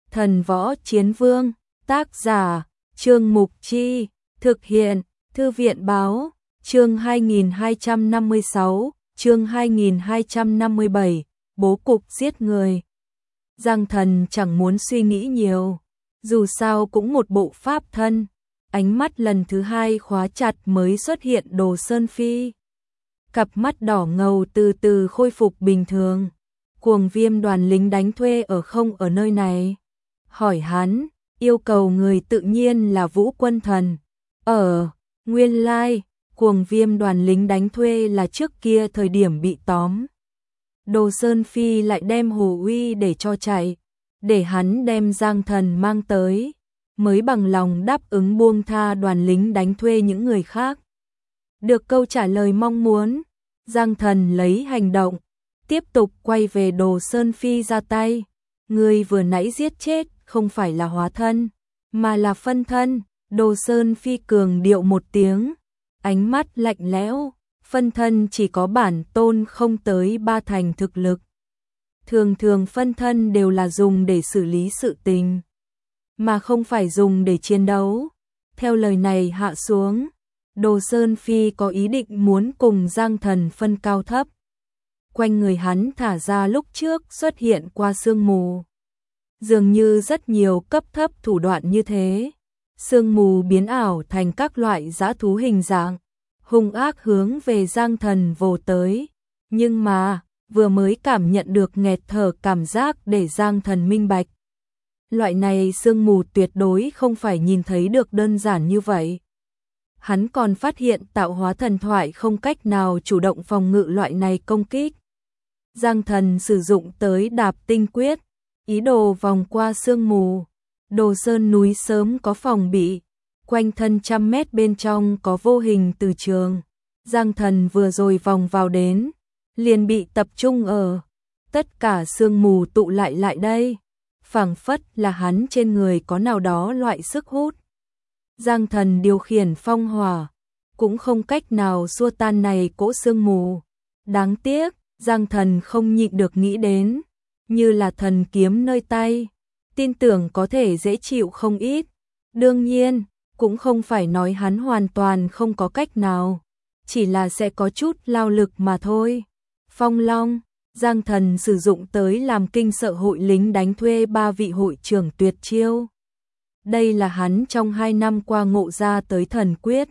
Thần Võ Chiến Vương, tác giả, Trương Mục Chi, thực hiện, Thư viện Báo, chương 2256, chương 2257, bố cục giết người. Giang Thần chẳng muốn suy nghĩ nhiều, dù sao cũng một bộ pháp thân, ánh mắt lần thứ hai khóa chặt mới xuất hiện Đồ Sơn Phi. Cặp mắt đỏ ngầu từ từ khôi phục bình thường. Cuồng Viêm đoàn lính đánh thuê ở không ở nơi này? Hỏi hắn, yêu cầu người tự nhiên là Vũ Quân Thần. Nguyên lai, Cuồng Viêm đoàn lính đánh thuê là trước kia thời điểm bị tóm. Đồ Sơn Phi lại đem Hồ Uy để cho chạy, để hắn đem Giang Thần mang tới, mới bằng lòng đáp ứng buông tha đoàn lính đánh thuê những người khác. Được câu trả lời mong muốn, Giang Thần lấy hành động, tiếp tục quay về Đồ Sơn Phi ra tay. Người vừa nãy giết chết không phải là hóa thân, mà là phân thân. Đồ Sơn Phi cường điệu một tiếng, ánh mắt lạnh lẽo. Phân thân chỉ có bản tôn không tới 3 thành thực lực. Thường thường phân thân đều là dùng để xử lý sự tình, mà không phải dùng để chiến đấu. Theo lời này hạ xuống, Đồ Sơn Phi có ý định muốn cùng Giang Thần phân cao thấp. Quanh người hắn thả ra lúc trước xuất hiện qua sương mù. Dường như rất nhiều cấp thấp thủ đoạn như thế. Sương mù biến ảo thành các loại dã thú hình dạng, hung ác hướng về Giang Thần vồ tới. Nhưng mà, vừa mới cảm nhận được nghẹt thở cảm giác để Giang Thần minh bạch. Loại này sương mù tuyệt đối không phải nhìn thấy được đơn giản như vậy. Hắn còn phát hiện tạo hóa thần thoại không cách nào chủ động phòng ngự loại này công kích. Giang Thần sử dụng tới Đạp Tinh Quyết, ý đồ vòng qua sương mù. Đồ Sơn núi sớm có phòng bị, quanh thân 100 mét bên trong có vô hình từ trường. Giang Thần vừa rồi vòng vào đến, liền bị tập trung ở. Tất cả sương mù tụ lại đây, phảng phất là hắn trên người có nào đó loại sức hút. Giang Thần điều khiển phong hỏa, cũng không cách nào xua tan này cỗ sương mù. Đáng tiếc, Giang Thần không nhịn được nghĩ đến, như là thần kiếm nơi tay, tin tưởng có thể dễ chịu không ít. Đương nhiên, cũng không phải nói hắn hoàn toàn không có cách nào, chỉ là sẽ có chút lao lực mà thôi. Phong Long, Giang Thần sử dụng tới làm kinh sợ hội lính đánh thuê 3 vị hội trưởng tuyệt chiêu. Đây là hắn trong 2 năm qua ngộ ra tới thần quyết.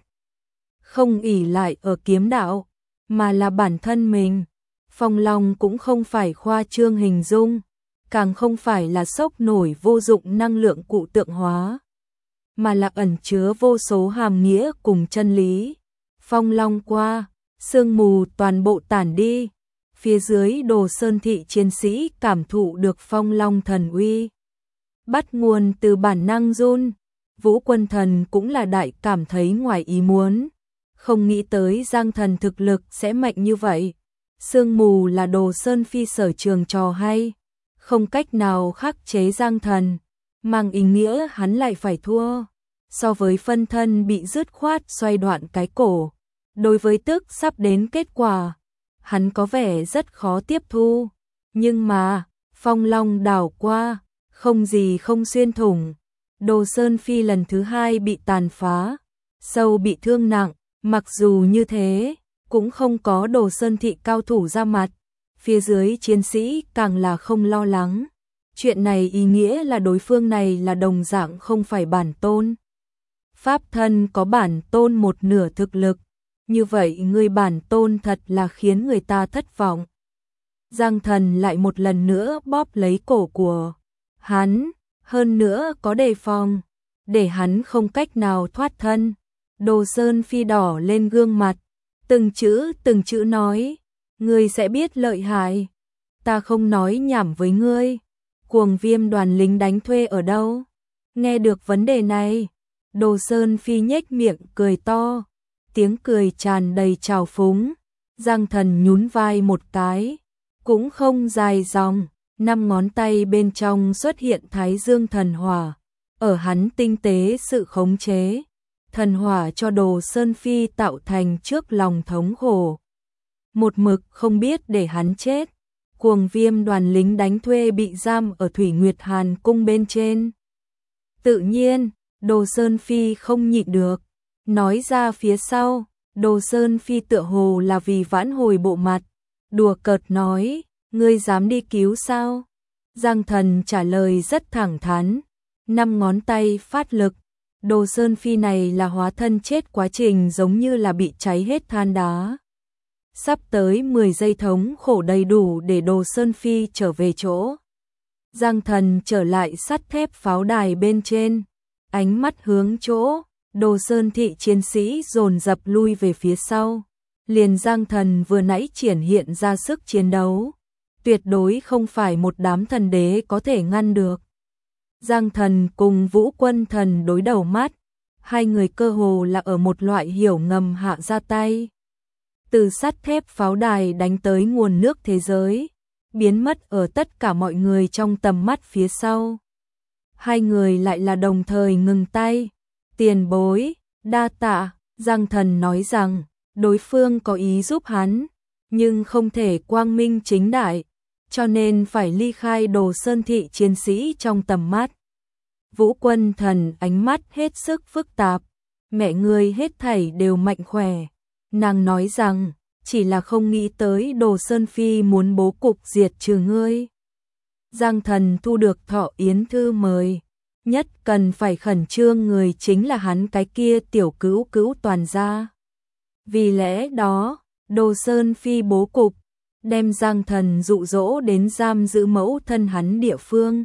Không ỷ lại ở kiếm đạo, mà là bản thân mình. Phong Long cũng không phải khoa trương hình dung, càng không phải là sốc nổi vô dụng năng lượng cụ tượng hóa, mà là ẩn chứa vô số hàm nghĩa cùng chân lý. Phong Long qua, sương mù toàn bộ tản đi. Phía dưới Đồ Sơn thị chiến sĩ cảm thụ được Phong Long thần uy, bắt nguồn từ bản năng run. Vũ Quân Thần cũng là đại cảm thấy ngoài ý muốn, không nghĩ tới Giang Thần thực lực sẽ mạnh như vậy. Sương mù là Đồ Sơn Phi sở trường trò hay, không cách nào khắc chế Giang Thần, mang ý nghĩa hắn lại phải thua. So với phân thân bị dứt khoát xoay đoạn cái cổ, đối với tức sắp đến kết quả, hắn có vẻ rất khó tiếp thu. Nhưng mà, Phong Long đảo qua, không gì không xuyên thủng. Đồ Sơn Phi lần thứ 2 bị tàn phá, sâu bị thương nặng. Mặc dù như thế, cũng không có Đồ Sơn thị cao thủ ra mặt. Phía dưới chiến sĩ càng là không lo lắng. Chuyện này ý nghĩa là đối phương này là đồng dạng không phải bản tôn. Pháp thân có bản tôn một nửa thực lực, như vậy người bản tôn thật là khiến người ta thất vọng. Giang Thần lại một lần nữa bóp lấy cổ của hắn, hơn nữa có đề phòng, để hắn không cách nào thoát thân. Đồ Sơn Phi đỏ lên gương mặt, từng chữ nói, ngươi sẽ biết lợi hại. Ta không nói nhảm với ngươi. Cuồng Viêm đoàn lính đánh thuê ở đâu? Nghe được vấn đề này, Đồ Sơn Phi nhếch miệng cười to, tiếng cười tràn đầy trào phúng. Giang Thần nhún vai một cái, cũng không dài dòng, 5 ngón tay bên trong xuất hiện Thái Dương thần hỏa, ở hắn tinh tế sự khống chế, thần hỏa cho Đồ Sơn Phi tạo thành trước lòng thống khổ. Một mực không biết để hắn chết, Cuồng Viêm đoàn lính đánh thuê bị giam ở Thủy Nguyệt Hàn cung bên trên. Tự nhiên, Đồ Sơn Phi không nhịn được, nói ra phía sau. Đồ Sơn Phi tựa hồ là vì vãn hồi bộ mặt, đùa cợt nói, ngươi dám đi cứu sao? Giang Thần trả lời rất thẳng thắn, 5 ngón tay phát lực. Đồ Sơn Phi này là hóa thân chết quá trình giống như là bị cháy hết than đá. Sắp tới 10 giây thống khổ đầy đủ để Đồ Sơn Phi trở về chỗ. Giang Thần trở lại sắt thép pháo đài bên trên, ánh mắt hướng chỗ Đồ Sơn thị chiến sĩ dồn dập lui về phía sau. Liền Giang Thần vừa nãy triển hiện ra sức chiến đấu, tuyệt đối không phải một đám thần đế có thể ngăn được. Giang Thần cùng Vũ Quân Thần đối đầu mắt, hai người cơ hồ là ở một loại hiểu ngầm hạ ra tay. Từ sắt thép pháo đài đánh tới nguồn nước thế giới, biến mất ở tất cả mọi người trong tầm mắt phía sau. Hai người lại là đồng thời ngừng tay. Tiền bối, đa tạ. Giang Thần nói rằng đối phương có ý giúp hắn, nhưng không thể quang minh chính đại, cho nên phải ly khai Đồ Sơn thị chiến sĩ trong tầm mắt. Vũ Quân Thần ánh mắt hết sức phức tạp, mẹ ngươi hết thảy đều mạnh khỏe. Nàng nói rằng, chỉ là không nghĩ tới Đồ Sơn Phi muốn bố cục diệt trừ ngươi. Giang Thần thu được Thọ Yến thư mời, nhất cần phải khẩn trương người chính là hắn cái kia tiểu cữu cữu toàn gia. Vì lẽ đó, Đồ Sơn Phi bố cục, đem Giang Thần dụ dỗ đến giam giữ mẫu thân hắn địa phương.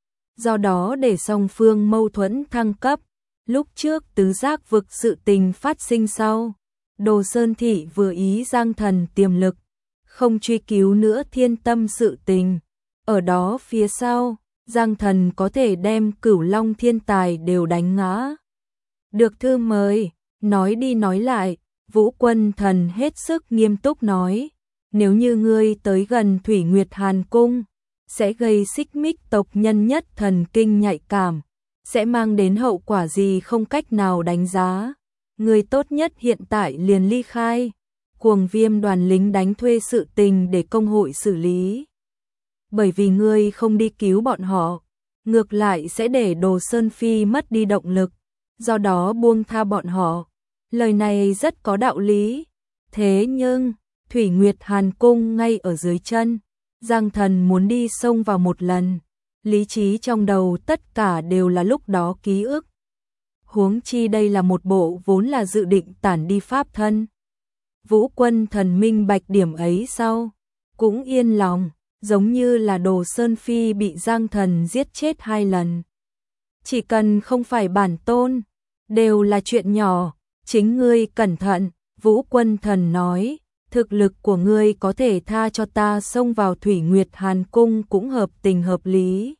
Do đó để song phương mâu thuẫn thăng cấp, lúc trước tứ giác vực sự tình phát sinh sau. Đồ Sơn thị vừa ý Giang Thần tiềm lực, không truy cứu nữa Thiên Tâm sự tình. Ở đó phía sau, Giang Thần có thể đem Cửu Long thiên tài đều đánh ngã. Được thư mời, nói đi nói lại, Vũ Quân Thần hết sức nghiêm túc nói, nếu như ngươi tới gần Thủy Nguyệt Hàn cung, sẽ gây xích mích tộc nhân nhất thần kinh nhạy cảm, sẽ mang đến hậu quả gì không cách nào đánh giá. Ngươi tốt nhất hiện tại liền ly khai, Cuồng Viêm đoàn lính đánh thuê sự tình để công hội xử lý. Bởi vì ngươi không đi cứu bọn họ, ngược lại sẽ để Đồ Sơn Phi mất đi động lực, do đó buông tha bọn họ. Lời này rất có đạo lý. Thế nhưng, Thủy Nguyệt Hàn cung ngay ở dưới chân, Giang Thần muốn đi xông vào một lần, lý trí trong đầu tất cả đều là lúc đó ký ức. Huống chi đây là một bộ vốn là dự định tản đi pháp thân. Vũ Quân Thần minh bạch điểm ấy sau, cũng yên lòng, giống như là Đồ Sơn Phi bị Giang Thần giết chết 2 lần. Chỉ cần không phải bản tôn, đều là chuyện nhỏ, chính ngươi cẩn thận. Vũ Quân Thần nói, thực lực của ngươi có thể tha cho ta xông vào Thủy Nguyệt Hàn cung cũng hợp tình hợp lý.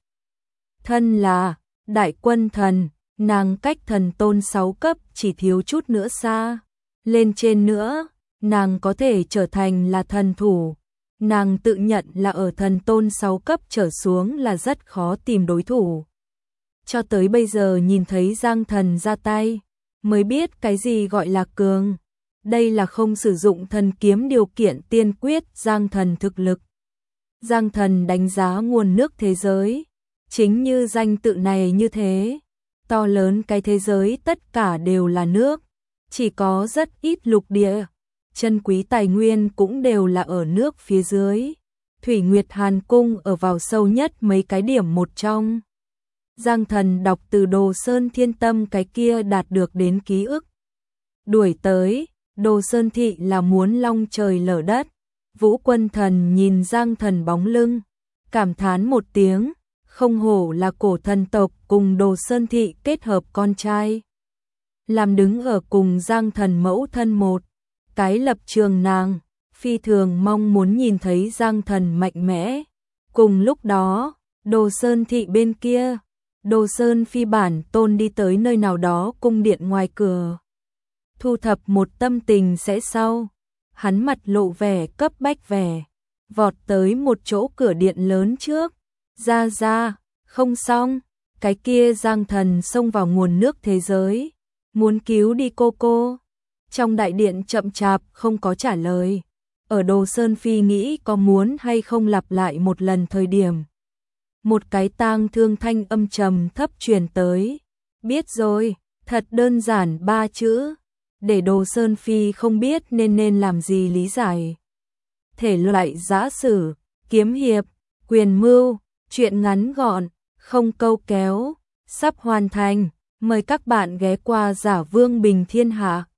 Thân là Đại Quân Thần, nàng cách thần tôn 6 cấp chỉ thiếu chút nữa xa. Lên trên nữa, nàng có thể trở thành là thần thủ. Nàng tự nhận là ở thần tôn 6 cấp trở xuống là rất khó tìm đối thủ. Cho tới bây giờ nhìn thấy Giang Thần ra tay, mới biết cái gì gọi là cường. Đây là không sử dụng thần kiếm điều kiện tiên quyết Giang Thần thực lực. Giang Thần đánh giá nguồn nước thế giới, chính như danh tự này như thế. To lớn cái thế giới tất cả đều là nước, chỉ có rất ít lục địa. Chân quý tài nguyên cũng đều là ở nước phía dưới. Thủy Nguyệt Hàn cung ở vào sâu nhất mấy cái điểm một trong. Giang Thần đọc từ Đồ Sơn Thiên Tâm cái kia đạt được đến ký ức. Đuổi tới, Đồ Sơn thị là muốn long trời lở đất. Vũ Quân Thần nhìn Giang Thần bóng lưng, cảm thán một tiếng, không hổ là cổ thần tộc cùng Đồ Sơn thị kết hợp con trai. Làm đứng ở cùng Giang Thần mẫu thân một cái lập trường nàng, phi thường mong muốn nhìn thấy Giang Thần mạnh mẽ. Cùng lúc đó, Đồ Sơn thị bên kia, Đồ Sơn Phi bản tôn đi tới nơi nào đó cung điện ngoài cửa. Thu thập một tâm tình sẽ sau, hắn mặt lộ vẻ cấp bách vẻ, vọt tới một chỗ cửa điện lớn trước. Ra, không xong, cái kia Giang Thần xông vào nguồn nước thế giới, muốn cứu đi cô. Trong đại điện chậm chạp không có trả lời. ở Đồ Sơn Phi nghĩ có muốn hay không lặp lại một lần thời điểm. Một cái tang thương thanh âm trầm thấp truyền tới. Biết rồi, thật đơn giản 3 chữ. Để Đồ Sơn Phi không biết nên làm gì lý giải. Thể loại giã sử, kiếm hiệp, quyền mưu, truyện ngắn gọn, không câu kéo, sắp hoàn thành. Mời các bạn ghé qua Giả Vương Bình Thiên Hạ.